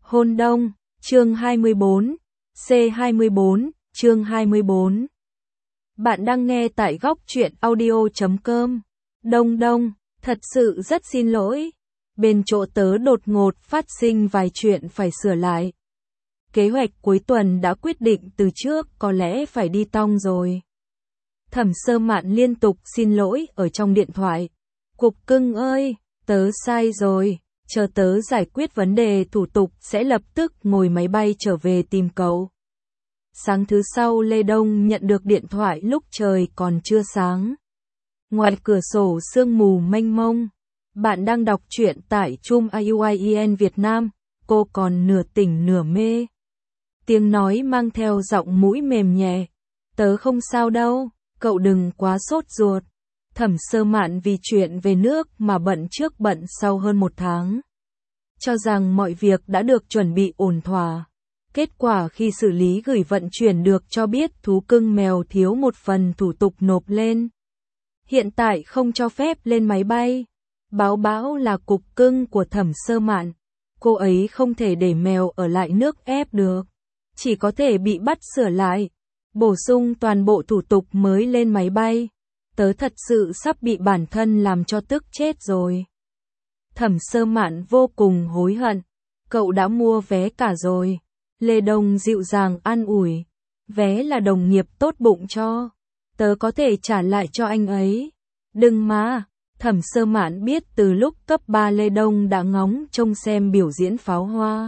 Hôn đông, chương 24, C24, chương 24. Bạn đang nghe tại góc truyện audio.com. Đông đông, thật sự rất xin lỗi. Bên chỗ tớ đột ngột phát sinh vài chuyện phải sửa lại. Kế hoạch cuối tuần đã quyết định từ trước, có lẽ phải đi tong rồi. Thẩm Sơ Mạn liên tục xin lỗi ở trong điện thoại. Cục cưng ơi, tớ sai rồi. Chờ tớ giải quyết vấn đề thủ tục sẽ lập tức ngồi máy bay trở về tìm cậu. Sáng thứ sau Lê Đông nhận được điện thoại lúc trời còn chưa sáng. Ngoài cửa sổ sương mù mênh mông. Bạn đang đọc truyện tại Chum Auien Việt Nam. Cô còn nửa tỉnh nửa mê. Tiếng nói mang theo giọng mũi mềm nhẹ. Tớ không sao đâu, cậu đừng quá sốt ruột. Thẩm Sơ Mạn vì chuyện về nước mà bận trước bận sau hơn một tháng. Cho rằng mọi việc đã được chuẩn bị ổn thỏa. Kết quả khi xử lý gửi vận chuyển được cho biết thú cưng mèo thiếu một phần thủ tục nộp lên. Hiện tại không cho phép lên máy bay. Báo là cục cưng của Thẩm Sơ Mạn. Cô ấy không thể để mèo ở lại nước ép được. Chỉ có thể bị bắt sửa lại. Bổ sung toàn bộ thủ tục mới lên máy bay. Tớ thật sự sắp bị bản thân làm cho tức chết rồi. Thẩm Sơ Mạn vô cùng hối hận. Cậu đã mua vé cả rồi. Lê Đông dịu dàng an ủi. Vé là đồng nghiệp tốt bụng cho. Tớ có thể trả lại cho anh ấy. Đừng mà. Thẩm Sơ Mạn biết từ lúc cấp 3 Lê Đông đã ngóng trông xem biểu diễn pháo hoa.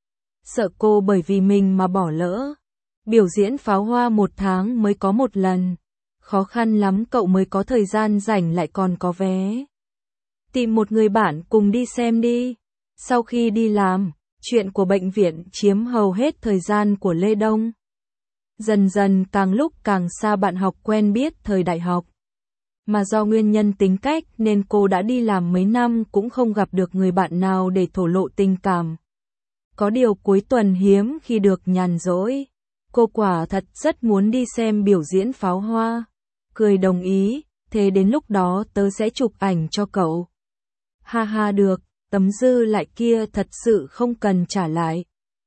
Sợ cô bởi vì mình mà bỏ lỡ. Biểu diễn pháo hoa một tháng mới có một lần. Khó khăn lắm cậu mới có thời gian rảnh lại còn có vé. Tìm một người bạn cùng đi xem đi. Sau khi đi làm, chuyện của bệnh viện chiếm hầu hết thời gian của Lê Đông. Dần dần càng lúc càng xa bạn học quen biết thời đại học. Mà do nguyên nhân tính cách nên cô đã đi làm mấy năm cũng không gặp được người bạn nào để thổ lộ tình cảm. Có điều cuối tuần hiếm khi được nhàn rỗi. Cô quả thật rất muốn đi xem biểu diễn pháo hoa. Cười đồng ý, thế đến lúc đó tớ sẽ chụp ảnh cho cậu. Ha ha được, tấm dư lại kia thật sự không cần trả lại.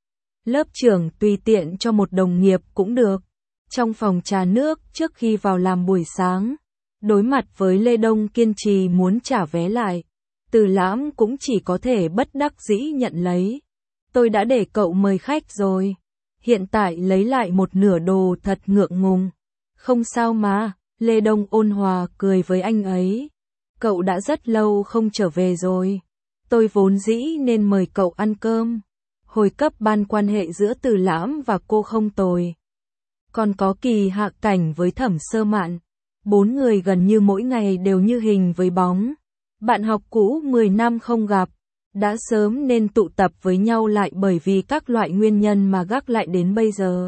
Lớp trưởng tùy tiện cho một đồng nghiệp cũng được. Trong phòng trà nước trước khi vào làm buổi sáng, đối mặt với Lê Đông kiên trì muốn trả vé lại. Từ Lãm cũng chỉ có thể bất đắc dĩ nhận lấy. Tôi đã để cậu mời khách rồi. Hiện tại lấy lại một nửa đồ thật ngượng ngùng. Không sao mà, Lê Đông ôn hòa cười với anh ấy. Cậu đã rất lâu không trở về rồi. Tôi vốn dĩ nên mời cậu ăn cơm. Hồi cấp ban quan hệ giữa Từ Lãm và cô không tồi. Còn có Kỳ Hạ Cảnh với Thẩm Sơ Mạn. 4 người gần như mỗi ngày đều như hình với bóng. Bạn học cũ 10 năm không gặp. Đã sớm nên tụ tập với nhau lại bởi vì các loại nguyên nhân mà gác lại đến bây giờ.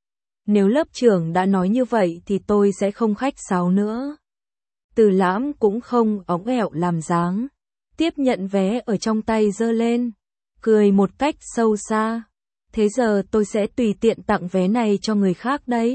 Nếu lớp trưởng đã nói như vậy thì tôi sẽ không khách sáo nữa. Từ Lãm cũng không óng ẻo làm dáng. Tiếp nhận vé ở trong tay giơ lên. Cười một cách sâu xa. Thế giờ tôi sẽ tùy tiện tặng vé này cho người khác đấy.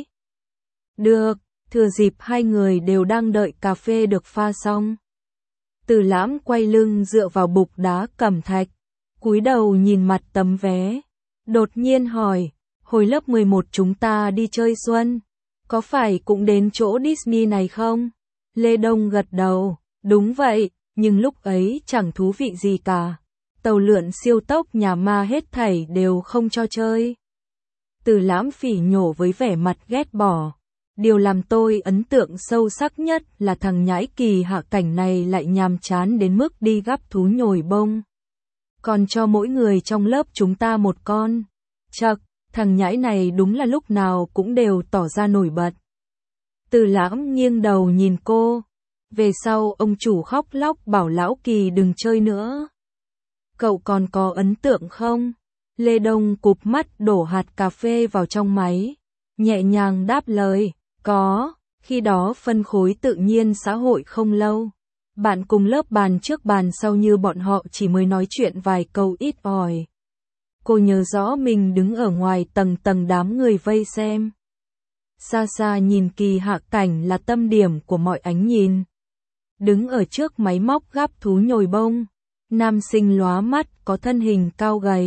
Được, thừa dịp hai người đều đang đợi cà phê được pha xong. Từ Lãm quay lưng dựa vào bục đá cẩm thạch. Cúi đầu nhìn mặt tấm vé. Đột nhiên hỏi. Hồi lớp 11 chúng ta đi chơi xuân. Có phải cũng đến chỗ Disney này không? Lê Đông gật đầu. Đúng vậy, nhưng lúc ấy chẳng thú vị gì cả. Tàu lượn siêu tốc nhà ma hết thảy đều không cho chơi. Từ Lãm phỉ nhổ với vẻ mặt ghét bỏ. Điều làm tôi ấn tượng sâu sắc nhất là thằng nhãi Kỳ Hạ Cảnh này lại nhàm chán đến mức đi gắp thú nhồi bông. Còn cho mỗi người trong lớp chúng ta một con. Chậc, thằng nhãi này đúng là lúc nào cũng đều tỏ ra nổi bật. Từ Lãm nghiêng đầu nhìn cô. Về sau ông chủ khóc lóc bảo lão Kỳ đừng chơi nữa. Cậu còn có ấn tượng không? Lê Đông cụp mắt đổ hạt cà phê vào trong máy. Nhẹ nhàng đáp lời. Có, khi đó phân khối tự nhiên xã hội không lâu. Bạn cùng lớp bàn trước bàn sau như bọn họ chỉ mới nói chuyện vài câu ít ỏi. Cô nhớ rõ mình đứng ở ngoài tầng đám người vây xem. Xa xa nhìn Kỳ Hạ Cảnh là tâm điểm của mọi ánh nhìn. Đứng ở trước máy móc gắp thú nhồi bông. Nam sinh lóa mắt có thân hình cao gầy.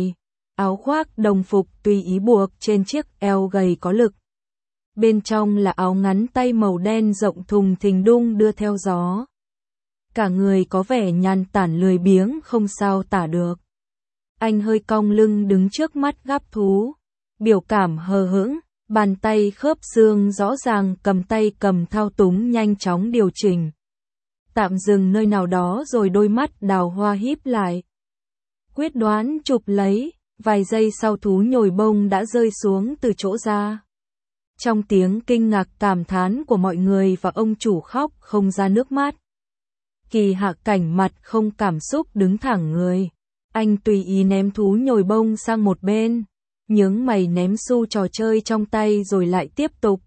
áo khoác đồng phục tùy ý buộc trên chiếc eo gầy có lực. Bên trong là áo ngắn tay màu đen rộng thùng thình đung đưa theo gió. Cả người có vẻ nhàn tản lười biếng không sao tả được. Anh hơi cong lưng đứng trước mắt gắp thú, biểu cảm hờ hững, bàn tay khớp xương rõ ràng cầm tay cầm thao túng nhanh chóng điều chỉnh. Tạm dừng nơi nào đó rồi đôi mắt đào hoa híp lại. Quyết đoán chụp lấy, vài giây sau thú nhồi bông đã rơi xuống từ chỗ ra. Trong tiếng kinh ngạc cảm thán của mọi người và ông chủ khóc không ra nước mắt. Kỳ Hạ Cảnh mặt không cảm xúc đứng thẳng người. Anh tùy ý ném thú nhồi bông sang một bên, nhướng mày ném xu trò chơi trong tay rồi lại tiếp tục.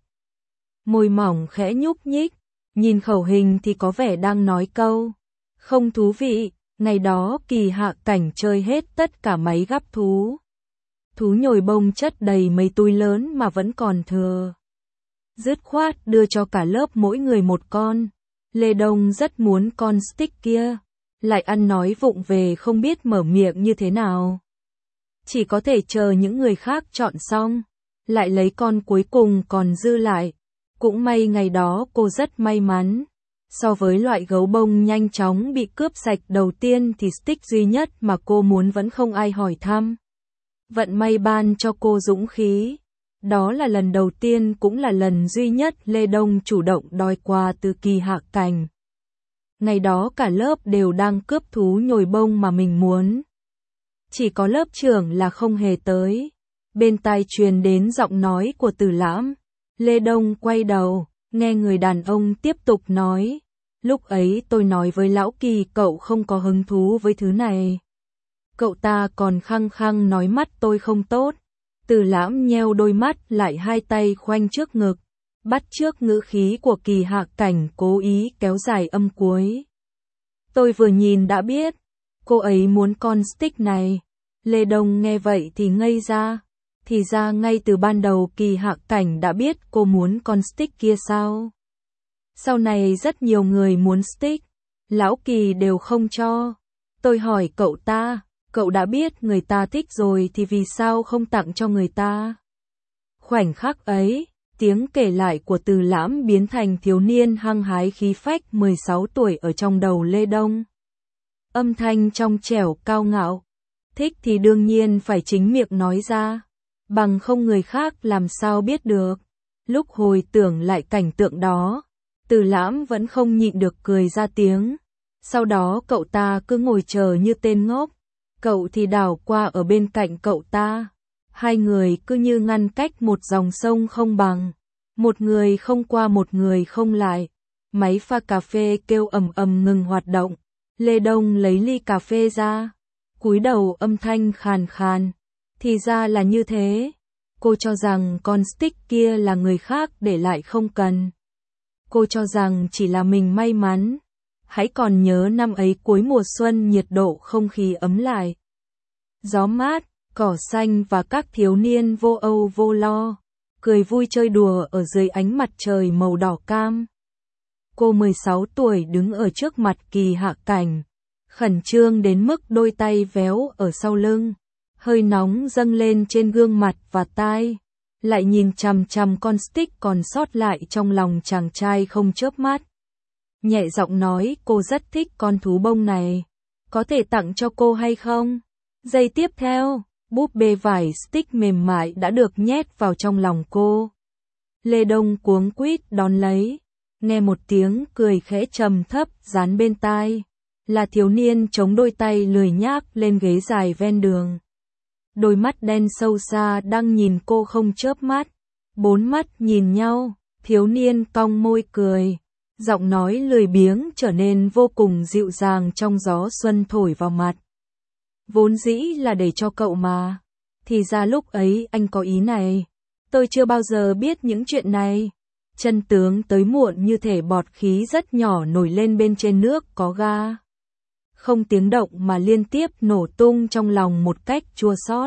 Môi mỏng khẽ nhúc nhích, nhìn khẩu hình thì có vẻ đang nói câu không thú vị. Ngày đó Kỳ Hạ Cảnh chơi hết tất cả máy gắp thú. Thú nhồi bông chất đầy mấy túi lớn mà vẫn còn thừa. Dứt khoát đưa cho cả lớp mỗi người một con. Lê Đông rất muốn con stick kia, lại ăn nói vụng về không biết mở miệng như thế nào. Chỉ có thể chờ những người khác chọn xong, lại lấy con cuối cùng còn dư lại. Cũng may ngày đó cô rất may mắn. So với loại gấu bông nhanh chóng bị cướp sạch đầu tiên thì stick duy nhất mà cô muốn vẫn không ai hỏi thăm. Vận may ban cho cô dũng khí. Đó là lần đầu tiên cũng là lần duy nhất Lê Đông chủ động đòi quà từ Kỳ Hạ Cảnh. Ngày đó cả lớp đều đang cướp thú nhồi bông mà mình muốn. Chỉ có lớp trưởng là không hề tới. Bên tai truyền đến giọng nói của Từ Lãm. Lê Đông quay đầu, nghe người đàn ông tiếp tục nói. Lúc ấy tôi nói với Lão Kỳ cậu không có hứng thú với thứ này. Cậu ta còn khăng khăng nói mắt tôi không tốt. Từ Lãm nheo đôi mắt lại hai tay khoanh trước ngực. Bắt chước ngữ khí của Kỳ Hạ Cảnh cố ý kéo dài âm cuối. Tôi vừa nhìn đã biết. Cô ấy muốn con stick này. Lê Đông nghe vậy thì ngây ra. Thì ra ngay từ ban đầu Kỳ Hạ Cảnh đã biết cô muốn con stick kia sao? Sau này rất nhiều người muốn stick, Lão Kỳ đều không cho. Tôi hỏi cậu ta, cậu đã biết người ta thích rồi thì vì sao không tặng cho người ta? Khoảnh khắc ấy, tiếng kể lại của Từ Lãm biến thành thiếu niên hăng hái khí phách 16 tuổi ở trong đầu Lê Đông. Âm thanh trong trẻo cao ngạo, thích thì đương nhiên phải chính miệng nói ra. Bằng không người khác làm sao biết được. Lúc hồi tưởng lại cảnh tượng đó, Từ Lãm vẫn không nhịn được cười ra tiếng. Sau đó cậu ta cứ ngồi chờ như tên ngốc. Cậu thì đảo qua ở bên cạnh cậu ta. Hai người cứ như ngăn cách một dòng sông không bằng. Một người không qua một người không lại. Máy pha cà phê kêu ầm ầm ngừng hoạt động. Lê Đông lấy ly cà phê ra. Cúi đầu âm thanh khàn khàn. Thì ra là như thế. Cô cho rằng con stick kia là người khác để lại không cần. Cô cho rằng chỉ là mình may mắn. Hãy còn nhớ năm ấy cuối mùa xuân nhiệt độ không khí ấm lại. Gió mát, cỏ xanh và các thiếu niên vô âu vô lo. Cười vui chơi đùa ở dưới ánh mặt trời màu đỏ cam. Cô 16 tuổi đứng ở trước mặt Kỳ Hạ Cảnh. Khẩn trương đến mức đôi tay véo ở sau lưng. Hơi nóng dâng lên trên gương mặt và tai, lại nhìn chằm chằm con stick còn sót lại trong lòng chàng trai không chớp mắt. Nhẹ giọng nói cô rất thích con thú bông này, có thể tặng cho cô hay không? Giây tiếp theo, búp bê vải stick mềm mại đã được nhét vào trong lòng cô. Lê Đông cuống quýt đón lấy, nghe một tiếng cười khẽ trầm thấp dán bên tai, là thiếu niên chống đôi tay lười nhác lên ghế dài ven đường. Đôi mắt đen sâu xa đang nhìn cô không chớp mắt. Bốn mắt nhìn nhau, thiếu niên cong môi cười. Giọng nói lười biếng trở nên vô cùng dịu dàng trong gió xuân thổi vào mặt. Vốn dĩ là để cho cậu mà. Thì ra lúc ấy anh có ý này. Tôi chưa bao giờ biết những chuyện này. Chân tướng tới muộn như thể bọt khí rất nhỏ nổi lên bên trên nước có ga. Không tiếng động mà liên tiếp nổ tung trong lòng một cách chua xót.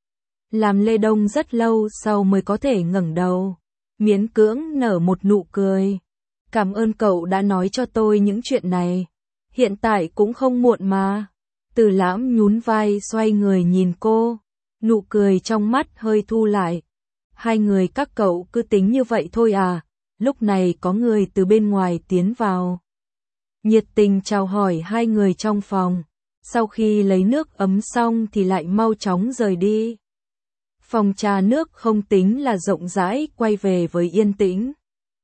Làm Lê Đông rất lâu sau mới có thể ngẩng đầu, miễn cưỡng nở một nụ cười. Cảm ơn cậu đã nói cho tôi những chuyện này. Hiện tại cũng không muộn mà. Từ Lãm nhún vai xoay người nhìn cô. Nụ cười trong mắt hơi thu lại. Hai người các cậu cứ tính như vậy thôi à? Lúc này có người từ bên ngoài tiến vào. Nhiệt tình chào hỏi hai người trong phòng. Sau khi lấy nước ấm xong thì lại mau chóng rời đi. Phòng trà nước không tính là rộng rãi, quay về với yên tĩnh.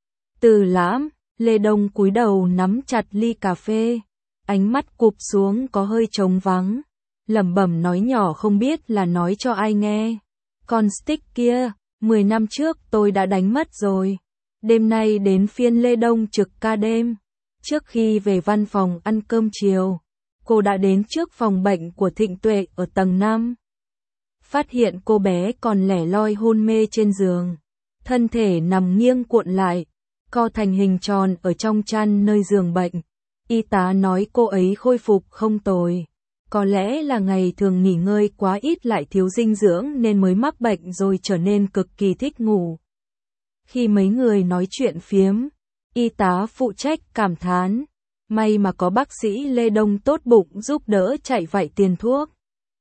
Từ Lãm, Lê Đông cúi đầu nắm chặt ly cà phê, ánh mắt cụp xuống có hơi trống vắng, lẩm bẩm nói nhỏ không biết là nói cho ai nghe. Con stick kia, 10 năm trước tôi đã đánh mất rồi. Đêm nay đến phiên Lê Đông trực ca đêm. Trước khi về văn phòng ăn cơm chiều, cô đã đến trước phòng bệnh của Thịnh Tuệ ở tầng 5. Phát hiện cô bé còn lẻ loi hôn mê trên giường. Thân thể nằm nghiêng cuộn lại, co thành hình tròn ở trong chăn nơi giường bệnh. Y tá nói cô ấy khôi phục không tồi. Có lẽ là ngày thường nghỉ ngơi quá ít lại thiếu dinh dưỡng nên mới mắc bệnh rồi trở nên cực kỳ thích ngủ. Khi mấy người nói chuyện phiếm, y tá phụ trách cảm thán. May mà có bác sĩ Lê Đông tốt bụng giúp đỡ chạy vạy tiền thuốc.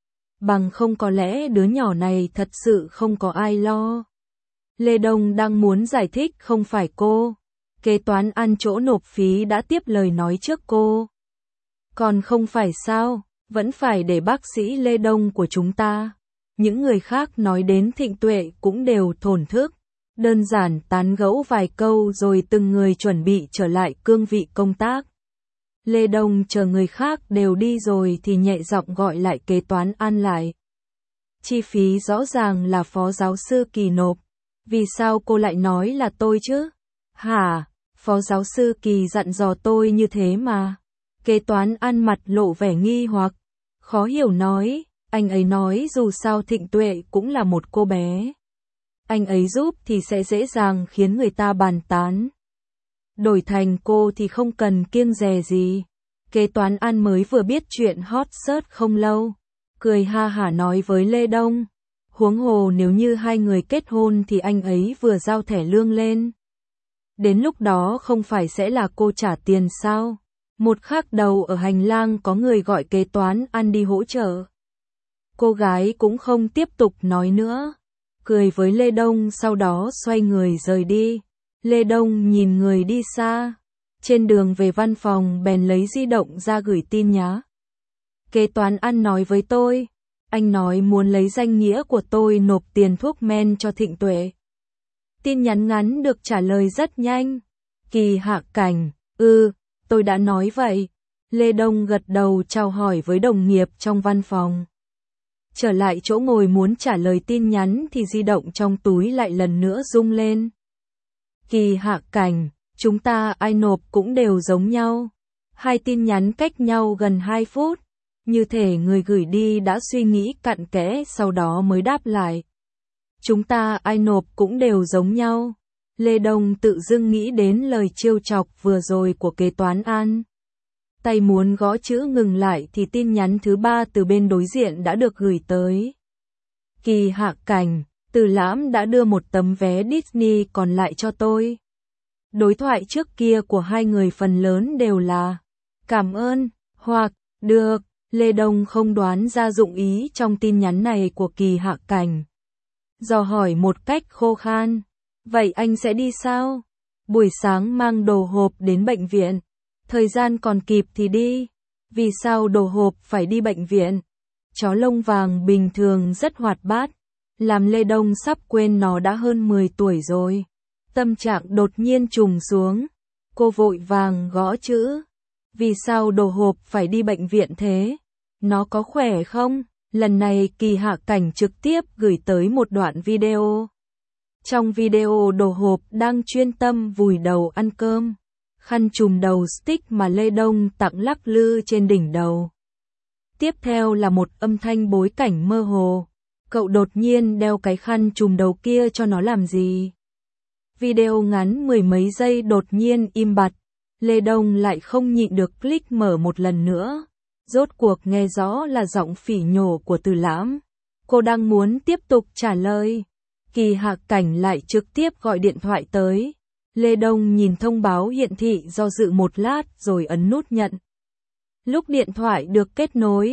Bằng không có lẽ đứa nhỏ này thật sự không có ai lo. Lê Đông đang muốn giải thích không phải cô. Kế toán ăn chỗ nộp phí đã tiếp lời nói trước cô. Còn không phải sao, vẫn phải để bác sĩ Lê Đông của chúng ta. Những người khác nói đến Thịnh Tuệ cũng đều thổn thức. Đơn giản tán gẫu vài câu rồi từng người chuẩn bị trở lại cương vị công tác. Lê Đông chờ người khác đều đi rồi thì nhẹ giọng gọi lại kế toán ăn lại. Chi phí rõ ràng là phó giáo sư Kỳ nộp. Vì sao cô lại nói là tôi chứ? Hả? Phó giáo sư Kỳ dặn dò tôi như thế mà. Kế toán ăn mặt lộ vẻ nghi hoặc. Khó hiểu nói, anh ấy nói dù sao Thịnh Tuệ cũng là một cô bé. Anh ấy giúp thì sẽ dễ dàng khiến người ta bàn tán. Đổi thành cô thì không cần kiêng dè gì. Kế toán ăn mới vừa biết chuyện hot search không lâu. Cười ha hả nói với Lê Đông. Huống hồ nếu như hai người kết hôn thì anh ấy vừa giao thẻ lương lên. Đến lúc đó không phải sẽ là cô trả tiền sao? Một khắc đầu ở hành lang có người gọi kế toán ăn đi hỗ trợ. Cô gái cũng không tiếp tục nói nữa. Cười với Lê Đông sau đó xoay người rời đi. Lê Đông nhìn người đi xa. Trên đường về văn phòng bèn lấy di động ra gửi tin nhắn. Kế toán ăn nói với tôi. Anh nói muốn lấy danh nghĩa của tôi nộp tiền thuốc men cho Thịnh Tuệ. Tin nhắn ngắn được trả lời rất nhanh. Kỳ Hạ Cảnh, tôi đã nói vậy. Lê Đông gật đầu chào hỏi với đồng nghiệp trong văn phòng. Trở lại chỗ ngồi muốn trả lời tin nhắn thì di động trong túi lại lần nữa rung lên. Kỳ Hạ Cảnh, chúng ta ai nộp cũng đều giống nhau. Hai tin nhắn cách nhau gần 2 phút. Như thể người gửi đi đã suy nghĩ cặn kẽ sau đó mới đáp lại. Chúng ta ai nộp cũng đều giống nhau. Lê Đông tự dưng nghĩ đến lời trêu chọc vừa rồi của kế toán An. Tay muốn gõ chữ ngừng lại thì tin nhắn thứ 3 từ bên đối diện đã được gửi tới. Kỳ Hạ Cảnh, Từ Lãm đã đưa một tấm vé Disney còn lại cho tôi. Đối thoại trước kia của hai người phần lớn đều là cảm ơn, hoặc được. Lê Đông không đoán ra dụng ý trong tin nhắn này của Kỳ Hạ Cảnh. Dò hỏi một cách khô khan. Vậy anh sẽ đi sao? Buổi sáng mang đồ hộp đến bệnh viện. Thời gian còn kịp thì đi. Vì sao đồ hộp phải đi bệnh viện? Chó lông vàng bình thường rất hoạt bát. Làm Lê Đông sắp quên nó đã hơn 10 tuổi rồi. Tâm trạng đột nhiên trùng xuống. Cô vội vàng gõ chữ. Vì sao đồ hộp phải đi bệnh viện thế? Nó có khỏe không? Lần này Kỳ Hạ Cảnh trực tiếp gửi tới một đoạn video. Trong video đồ hộp đang chuyên tâm vùi đầu ăn cơm. Khăn trùm đầu stick mà Lê Đông tặng lắc lư trên đỉnh đầu. Tiếp theo là một âm thanh bối cảnh mơ hồ. Cậu đột nhiên đeo cái khăn trùm đầu kia cho nó làm gì? Video ngắn 10 mấy giây đột nhiên im bặt. Lê Đông lại không nhịn được click mở một lần nữa. Rốt cuộc nghe rõ là giọng phỉ nhổ của Từ Lãm. Cô đang muốn tiếp tục trả lời. Kỳ Hạ Cảnh lại trực tiếp gọi điện thoại tới. Lê Đông nhìn thông báo hiển thị do dự một lát rồi ấn nút nhận. Lúc điện thoại được kết nối,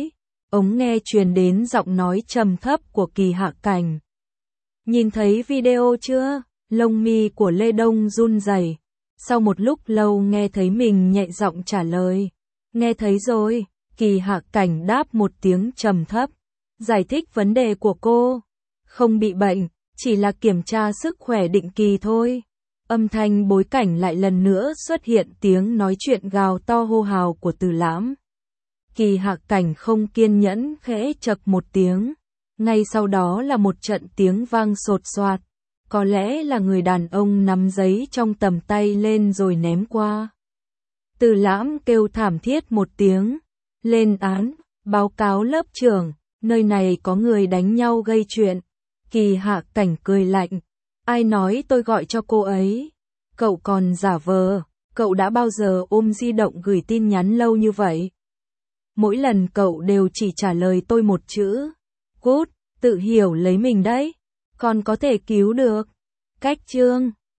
ống nghe truyền đến giọng nói trầm thấp của Kỳ Hạ Cảnh. Nhìn thấy video chưa? Lông mi của Lê Đông run rẩy. Sau một lúc lâu nghe thấy mình nhẹ giọng trả lời. Nghe thấy rồi, Kỳ Hạ Cảnh đáp một tiếng trầm thấp. Giải thích vấn đề của cô. Không bị bệnh, chỉ là kiểm tra sức khỏe định kỳ thôi. Âm thanh bối cảnh lại lần nữa xuất hiện tiếng nói chuyện gào to hô hào của Từ Lãm. Kỳ Hạ Cảnh không kiên nhẫn khẽ chậc một tiếng. Ngay sau đó là một trận tiếng vang sột soạt. Có lẽ là người đàn ông nắm giấy trong tầm tay lên rồi ném qua. Từ Lãm kêu thảm thiết một tiếng. Lên án, báo cáo lớp trưởng, nơi này có người đánh nhau gây chuyện. Kỳ Hạ Cảnh cười lạnh. Ai nói tôi gọi cho cô ấy? Cậu còn giả vờ, cậu đã bao giờ ôm di động gửi tin nhắn lâu như vậy? Mỗi lần cậu đều chỉ trả lời tôi một chữ. Cút, tự hiểu lấy mình đấy. Còn có thể cứu được. Cách chương